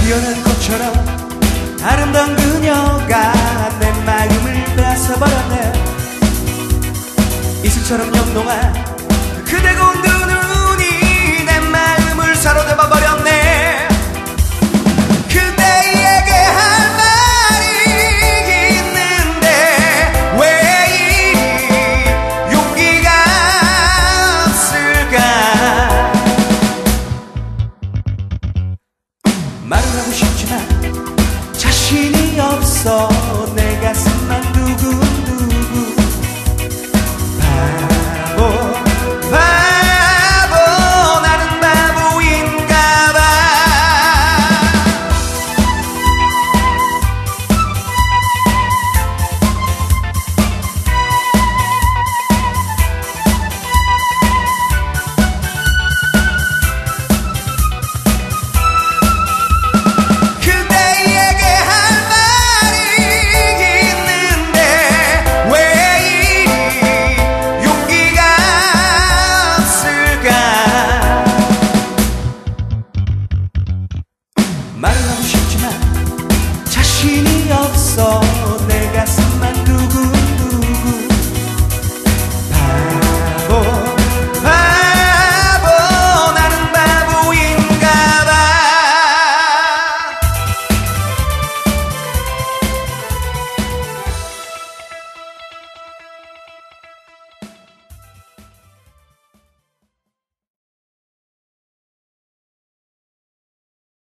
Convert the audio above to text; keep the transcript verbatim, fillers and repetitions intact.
피어난 꽃처럼 아름다운 그녀가 내 마음을 뺏어버렸네. 이슬처럼 영롱한 그대 고운 두 눈이 내 마음을 사로잡아버렸네. 그대에게 할 말이 있는데 왜 이 용기가 없을까. 말을 하고 싶지만 자신이 없어. 내 가슴만 두근두근. 바보 바보 나는 바보인가봐. 말을 하고 싶지만 자신이 없어.